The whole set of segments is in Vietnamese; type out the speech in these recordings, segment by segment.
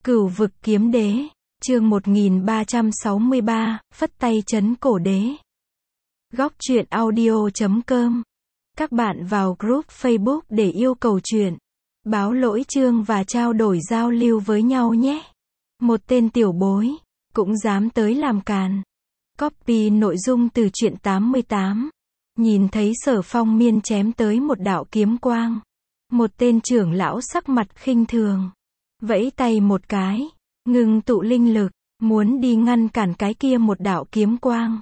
Cửu vực kiếm đế, chương 1363, phất tay trấn cổ đế. Góc truyện audio.com. Các bạn vào group Facebook để yêu cầu truyện, báo lỗi chương và trao đổi giao lưu với nhau nhé. Một tên tiểu bối, cũng dám tới làm càn. Copy nội dung từ truyện 88. Nhìn thấy Sở Phong Miên chém tới một đạo kiếm quang. Một tên trưởng lão sắc mặt khinh thường. Vẫy tay một cái, ngưng tụ linh lực, muốn đi ngăn cản cái kia một đạo kiếm quang.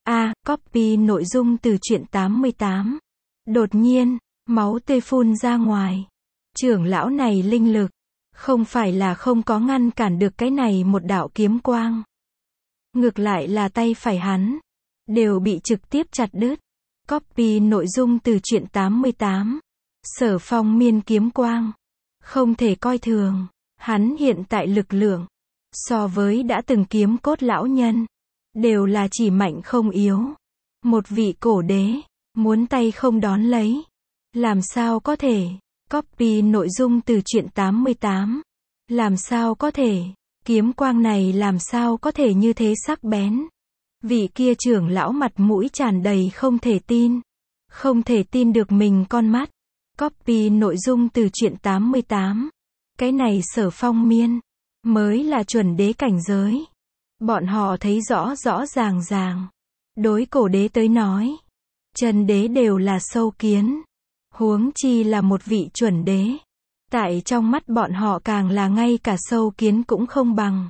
Copy nội dung từ truyện 88. Đột nhiên, máu tươi phun ra ngoài. Trưởng lão này linh lực, không phải là không có ngăn cản được cái này một đạo kiếm quang. Ngược lại là tay phải hắn, đều bị trực tiếp chặt đứt. Copy nội dung từ truyện 88. Sở Phong Miên kiếm quang, không thể coi thường. Hắn hiện tại lực lượng, so với đã từng kiếm cốt lão nhân, đều là chỉ mạnh không yếu. Một vị cổ đế, muốn tay không đón lấy, làm sao có thể. Copy nội dung từ truyện 88. Làm sao có thể, kiếm quang này làm sao có thể như thế sắc bén. Vị kia trưởng lão mặt mũi tràn đầy không thể tin. Không thể tin được mình con mắt. Copy nội dung từ truyện 88. Cái này Sở Phong Miên, mới là chuẩn đế cảnh giới. Bọn họ thấy rõ rõ ràng ràng. Đối cổ đế tới nói, chân đế đều là sâu kiến. Huống chi là một vị chuẩn đế. Tại trong mắt bọn họ càng là ngay cả sâu kiến cũng không bằng.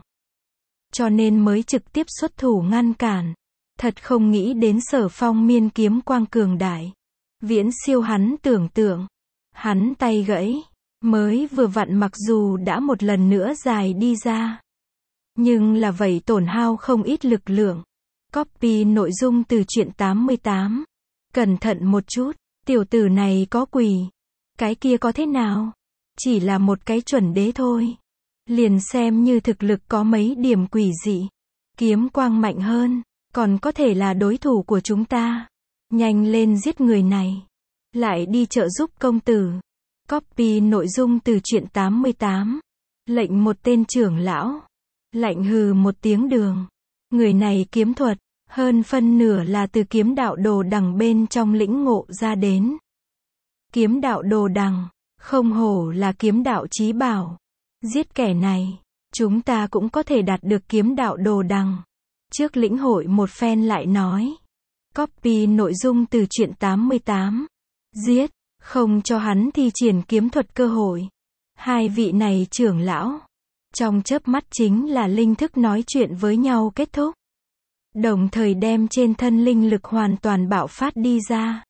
Cho nên mới trực tiếp xuất thủ ngăn cản. Thật không nghĩ đến Sở Phong Miên kiếm quang cường đại. Viễn siêu hắn tưởng tượng. Hắn tay gãy. Mới vừa vặn mặc dù đã một lần nữa dài đi ra. Nhưng là vậy tổn hao không ít lực lượng. Copy nội dung từ truyện 88. Cẩn thận một chút, tiểu tử này có quỷ. Cái kia có thế nào? Chỉ là một cái chuẩn đế thôi. Liền xem như thực lực có mấy điểm quỷ dị. Kiếm quang mạnh hơn, còn có thể là đối thủ của chúng ta. Nhanh lên giết người này. Lại đi trợ giúp công tử. Copy nội dung từ truyện 88. Lệnh một tên trưởng lão. Lạnh hừ một tiếng đường. Người này kiếm thuật, hơn phân nửa là từ kiếm đạo đồ đằng bên trong lĩnh ngộ ra đến. Kiếm đạo đồ đằng, không hổ là kiếm đạo chí bảo. Giết kẻ này, chúng ta cũng có thể đạt được kiếm đạo đồ đằng. Trước lĩnh hội một phen lại nói. Copy nội dung từ truyện 88. Giết. Không cho hắn thi triển kiếm thuật cơ hội. Hai vị này trưởng lão, trong chớp mắt chính là linh thức nói chuyện với nhau kết thúc. Đồng thời đem trên thân linh lực hoàn toàn bạo phát đi ra.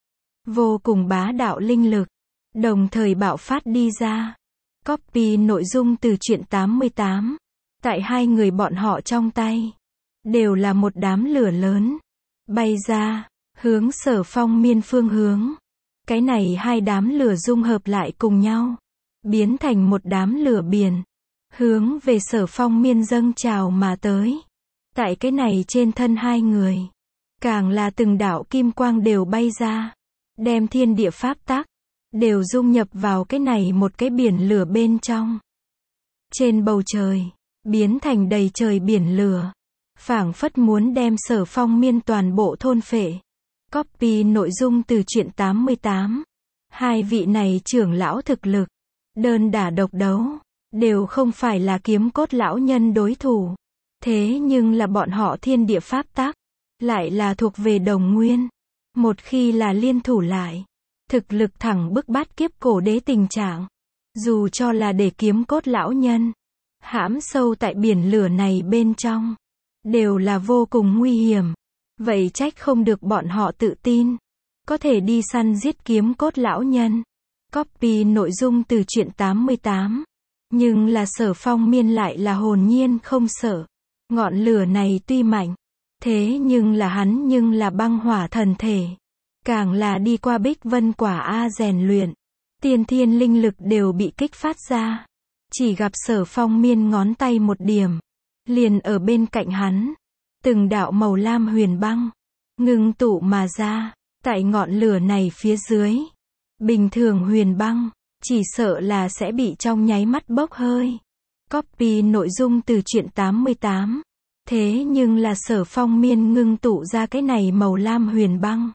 Vô cùng bá đạo linh lực, đồng thời bạo phát đi ra. Copy nội dung từ truyện 88. Tại hai người bọn họ trong tay, đều là một đám lửa lớn, bay ra, hướng Sở Phong Miên phương hướng. Cái này hai đám lửa dung hợp lại cùng nhau, biến thành một đám lửa biển, hướng về Sở Phong Miên dâng trào mà tới. Tại cái này trên thân hai người, càng là từng đạo kim quang đều bay ra, đem thiên địa pháp tắc, đều dung nhập vào cái này một cái biển lửa bên trong. Trên bầu trời, biến thành đầy trời biển lửa, phảng phất muốn đem Sở Phong Miên toàn bộ thôn phệ. Copy nội dung từ truyện 88. Hai vị này trưởng lão thực lực, đơn đả độc đấu, đều không phải là kiếm cốt lão nhân đối thủ. Thế nhưng là bọn họ thiên địa pháp tắc, lại là thuộc về đồng nguyên. Một khi là liên thủ lại, thực lực thẳng bức bát kiếp cổ đế tình trạng. Dù cho là để kiếm cốt lão nhân, hãm sâu tại biển lửa này bên trong, đều là vô cùng nguy hiểm. Vậy trách không được bọn họ tự tin, có thể đi săn giết kiếm cốt lão nhân. Copy nội dung từ truyện 88. Nhưng là Sở Phong Miên lại là hồn nhiên không sợ. Ngọn lửa này tuy mạnh, thế nhưng là hắn nhưng là băng hỏa thần thể. Càng là đi qua bích vân quả rèn luyện, tiên thiên linh lực đều bị kích phát ra. Chỉ gặp Sở Phong Miên ngón tay một điểm, liền ở bên cạnh hắn. Từng đạo màu lam huyền băng, ngưng tụ mà ra, tại ngọn lửa này phía dưới. Bình thường huyền băng, chỉ sợ là sẽ bị trong nháy mắt bốc hơi. Copy nội dung từ truyện 88. Thế nhưng là Sở Phong Miên ngưng tụ ra cái này màu lam huyền băng.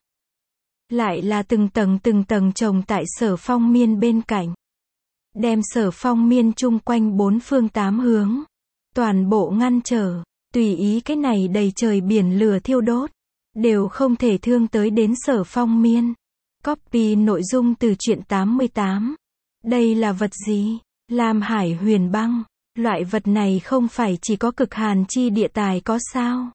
Lại là từng tầng chồng tại Sở Phong Miên bên cạnh. Đem Sở Phong Miên chung quanh bốn phương tám hướng. Toàn bộ ngăn trở, tùy ý cái này đầy trời biển lửa thiêu đốt. Đều không thể thương tới đến Sở Phong Miên. Copy nội dung từ truyện 88. Đây là vật gì? Lam hải huyền băng. Loại vật này không phải chỉ có cực hàn chi địa tài có sao?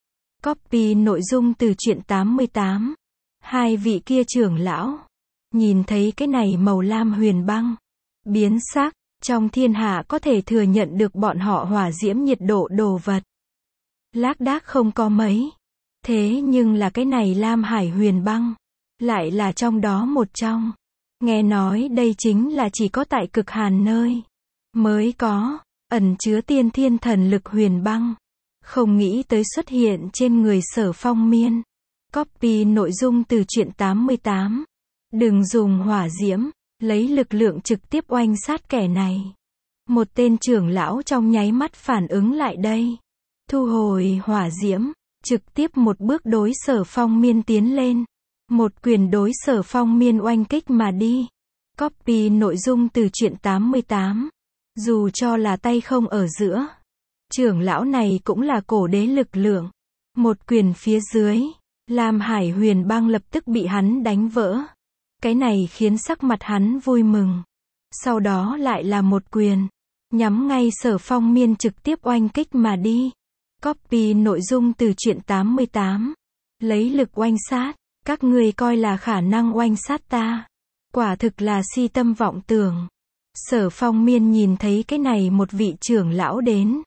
Copy nội dung từ truyện 88. Hai vị kia trưởng lão. Nhìn thấy cái này màu lam huyền băng. Biến sắc, trong thiên hạ có thể thừa nhận được bọn họ hỏa diễm nhiệt độ đồ vật. Lác đác không có mấy. Thế nhưng là cái này lam hải huyền băng. Lại là trong đó một trong. Nghe nói đây chính là chỉ có tại cực hàn nơi. Mới có. Ẩn chứa tiên thiên thần lực huyền băng. Không nghĩ tới xuất hiện trên người Sở Phong Miên. Copy nội dung từ truyện 88. Đừng dùng hỏa diễm. Lấy lực lượng trực tiếp oanh sát kẻ này. Một tên trưởng lão trong nháy mắt phản ứng lại đây. Thu hồi hỏa diễm. Trực tiếp một bước đối Sở Phong Miên tiến lên. Một quyền đối Sở Phong Miên oanh kích mà đi. Copy nội dung từ truyện 88. Dù cho là tay không ở giữa. Trưởng lão này cũng là cổ đế lực lượng. Một quyền phía dưới. Lam hải huyền băng lập tức bị hắn đánh vỡ. Cái này khiến sắc mặt hắn vui mừng. Sau đó lại là một quyền. Nhắm ngay Sở Phong Miên trực tiếp oanh kích mà đi. Copy nội dung từ truyện 88. Lấy lực oanh sát. Các ngươi coi là khả năng oanh sát ta. Quả thực là si tâm vọng tưởng. Sở Phong Miên nhìn thấy cái này một vị trưởng lão đến.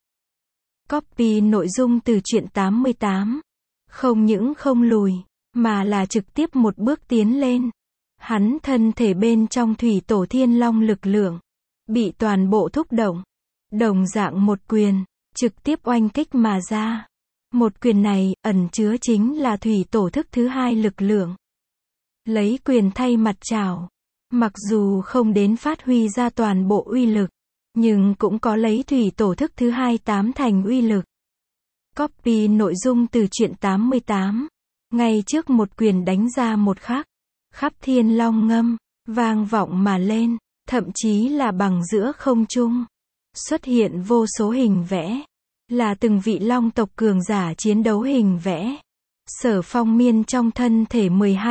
Copy nội dung từ truyện 88. Không những không lùi, mà là trực tiếp một bước tiến lên. Hắn thân thể bên trong thủy tổ thiên long lực lượng. Bị toàn bộ thúc động. Đồng dạng một quyền. Trực tiếp oanh kích mà ra. Một quyền này, ẩn chứa chính là thủy tổ thức thứ hai lực lượng. Lấy quyền thay mặt chảo. Mặc dù không đến phát huy ra toàn bộ uy lực. Nhưng cũng có lấy thủy tổ thức thứ hai tám thành uy lực. Copy nội dung từ truyện 88. Ngay trước một quyền đánh ra một khắc. Khắp thiên long ngâm. Vang vọng mà lên. Thậm chí là bằng giữa không trung. Xuất hiện vô số hình vẽ. Là từng vị long tộc cường giả chiến đấu hình vẽ. Sở Phong Miên trong thân thể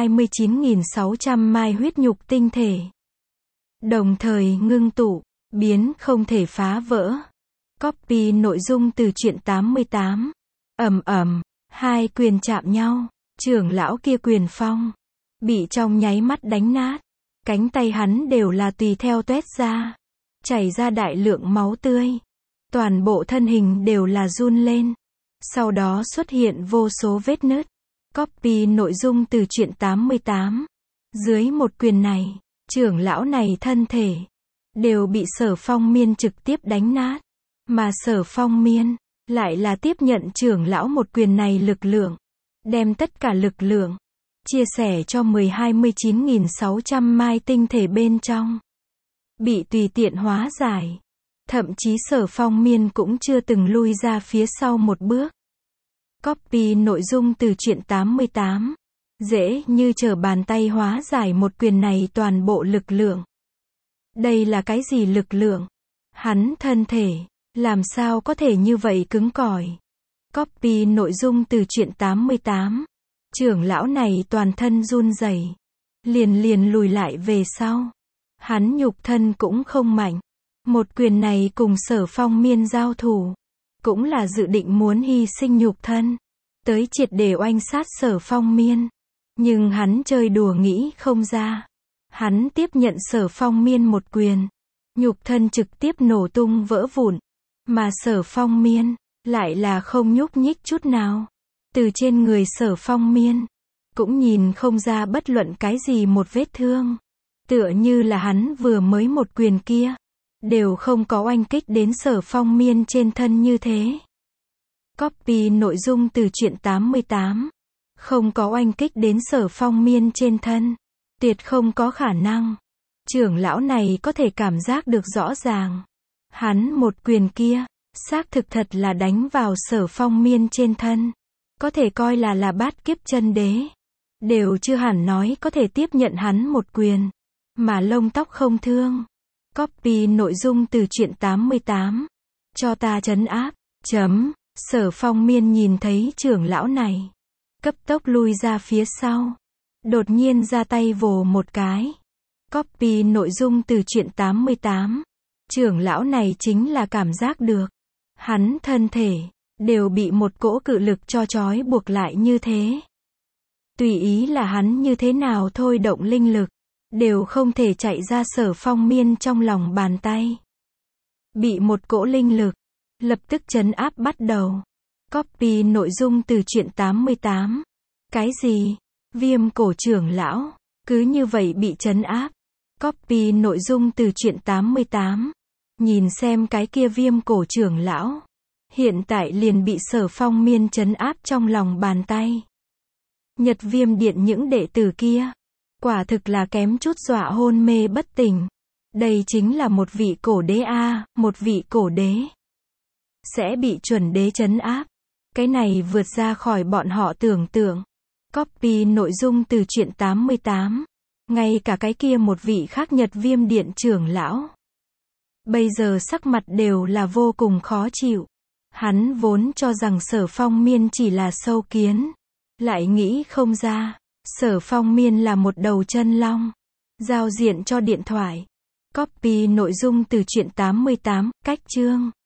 29.600 mai huyết nhục tinh thể. Đồng thời ngưng tụ, biến không thể phá vỡ. Copy nội dung từ truyện 88. Ầm ầm, hai quyền chạm nhau, trưởng lão kia quyền phong. Bị trong nháy mắt đánh nát. Cánh tay hắn đều là tùy theo tuét ra. Chảy ra đại lượng máu tươi. Toàn bộ thân hình đều là run lên. Sau đó xuất hiện vô số vết nứt. Copy nội dung từ truyện 88. Dưới một quyền này, trưởng lão này thân thể đều bị Sở Phong Miên trực tiếp đánh nát. Mà Sở Phong Miên lại là tiếp nhận trưởng lão một quyền này lực lượng. Đem tất cả lực lượng chia sẻ cho 29.600 mai tinh thể bên trong. Bị tùy tiện hóa giải. Thậm chí Sở Phong Miên cũng chưa từng lui ra phía sau một bước. Copy nội dung từ truyện 88. Dễ như trở bàn tay hóa giải một quyền này toàn bộ lực lượng. Đây là cái gì lực lượng? Hắn thân thể, làm sao có thể như vậy cứng cỏi? Copy nội dung từ truyện 88. Trưởng lão này toàn thân run rẩy, liền lùi lại về sau. Hắn nhục thân cũng không mạnh. Một quyền này cùng Sở Phong Miên giao thủ, cũng là dự định muốn hy sinh nhục thân, tới triệt để oanh sát Sở Phong Miên. Nhưng hắn chơi đùa nghĩ không ra. Hắn tiếp nhận Sở Phong Miên một quyền. Nhục thân trực tiếp nổ tung vỡ vụn. Mà Sở Phong Miên, lại là không nhúc nhích chút nào. Từ trên người Sở Phong Miên, cũng nhìn không ra bất luận cái gì một vết thương. Tựa như là hắn vừa mới một quyền kia. Đều không có oanh kích đến Sở Phong Miên trên thân như thế. Copy nội dung từ truyện 88. Không có oanh kích đến Sở Phong Miên trên thân. Tuyệt không có khả năng. Trưởng lão này có thể cảm giác được rõ ràng. Hắn một quyền kia, xác thực thật là đánh vào Sở Phong Miên trên thân. Có thể coi là bát kiếp chân đế. Đều chưa hẳn nói có thể tiếp nhận hắn một quyền. Mà lông tóc không thương. Copy nội dung từ truyện 88. Cho ta trấn áp. Sở Phong Miên nhìn thấy trưởng lão này. Cấp tốc lui ra phía sau. Đột nhiên ra tay vồ một cái. Copy nội dung từ truyện 88. Trưởng lão này chính là cảm giác được. Hắn thân thể, đều bị một cỗ cự lực cho trói buộc lại như thế. Tùy ý là hắn như thế nào thôi động linh lực, đều không thể chạy ra Sở Phong Miên trong lòng bàn tay. Bị một cỗ linh lực, lập tức trấn áp bắt đầu. Copy nội dung từ truyện 88. Cái gì? Viêm cổ trưởng lão, cứ như vậy bị trấn áp. Copy nội dung từ truyện 88. Nhìn xem cái kia viêm cổ trưởng lão. Hiện tại liền bị Sở Phong Miên trấn áp trong lòng bàn tay. Nhật Viêm Điện những đệ tử kia. Quả thực là kém chút dọa hôn mê bất tỉnh. Đây chính là một vị cổ đế a, một vị cổ đế. Sẽ bị chuẩn đế trấn áp. Cái này vượt ra khỏi bọn họ tưởng tượng. Copy nội dung từ truyện 88. Ngay cả cái kia một vị khác Nhật Viêm Điện trưởng lão. Bây giờ sắc mặt đều là vô cùng khó chịu. Hắn vốn cho rằng Sở Phong Miên chỉ là sâu kiến. Lại nghĩ không ra. Sở Phong Miên là một đầu chân long. Giao diện cho điện thoại. Copy nội dung từ truyện 88, cách chương.